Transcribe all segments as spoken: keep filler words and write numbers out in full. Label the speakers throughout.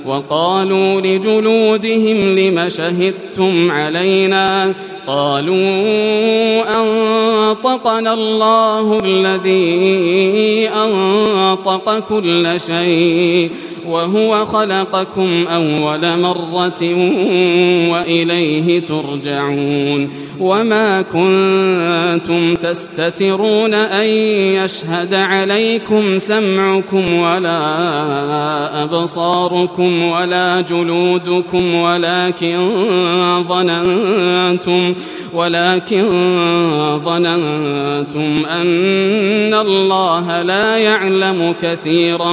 Speaker 1: وقالوا لجلودهم لم شهدتم علينا قالوا أنطقنا الله الذي أنطق كل شيء وهو خلقكم أول مرة وإليه ترجعون وما كنتم تستترون أن يشهد عليكم سمعكم ولا أبصاركم ولا جلودكم ولكن ظننتم ولكن ظننتم أن الله لا يعلم كثيرا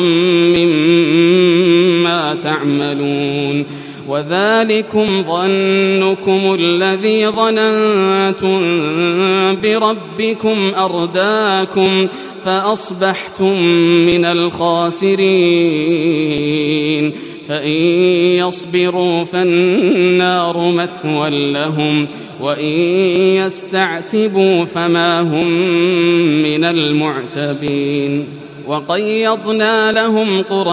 Speaker 1: مما تعملون وذلكم ظنكم الذي ظننتم بربكم أرداكم فأصبحتم من الخاسرين فإن يصبروا فالنار مثوى لهم وإن يستعتبوا فما هم من المعتبين وقيضنا لهم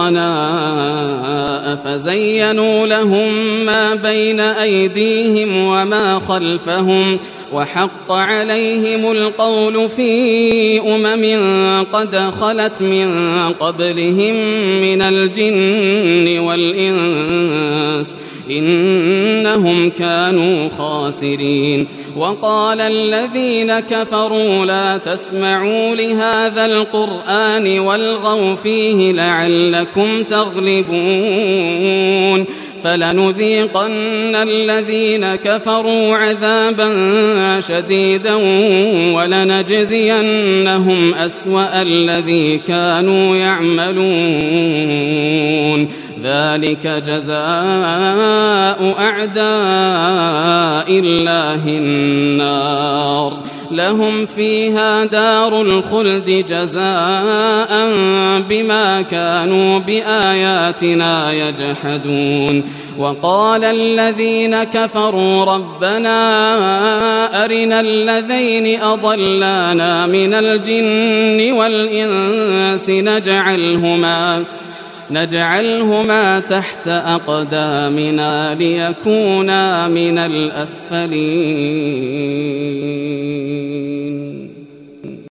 Speaker 1: قرناء فزينوا لهم ما بين أيديهم وما خلفهم وحق عليهم القول في أمم قد خلت من قبلهم من الجن والإنس إنهم كانوا خاسرين وقال الذين كفروا لا تسمعوا لهذا القرآن والغوا فيه لعلكم تغلبون فلنذيقن الذين كفروا عذابا شديدا ولنجزينهم أسوأ الذي كانوا يعملون ذلك جزاء أعداء الله النار لهم فيها دار الخلد جزاء بما كانوا بآياتنا يجحدون وقال الذين كفروا ربنا أرنا الذين أضلانا من الجن والإنس نجعلهما نجعلهما تحت أقدامنا ليكونا من الأسفلين.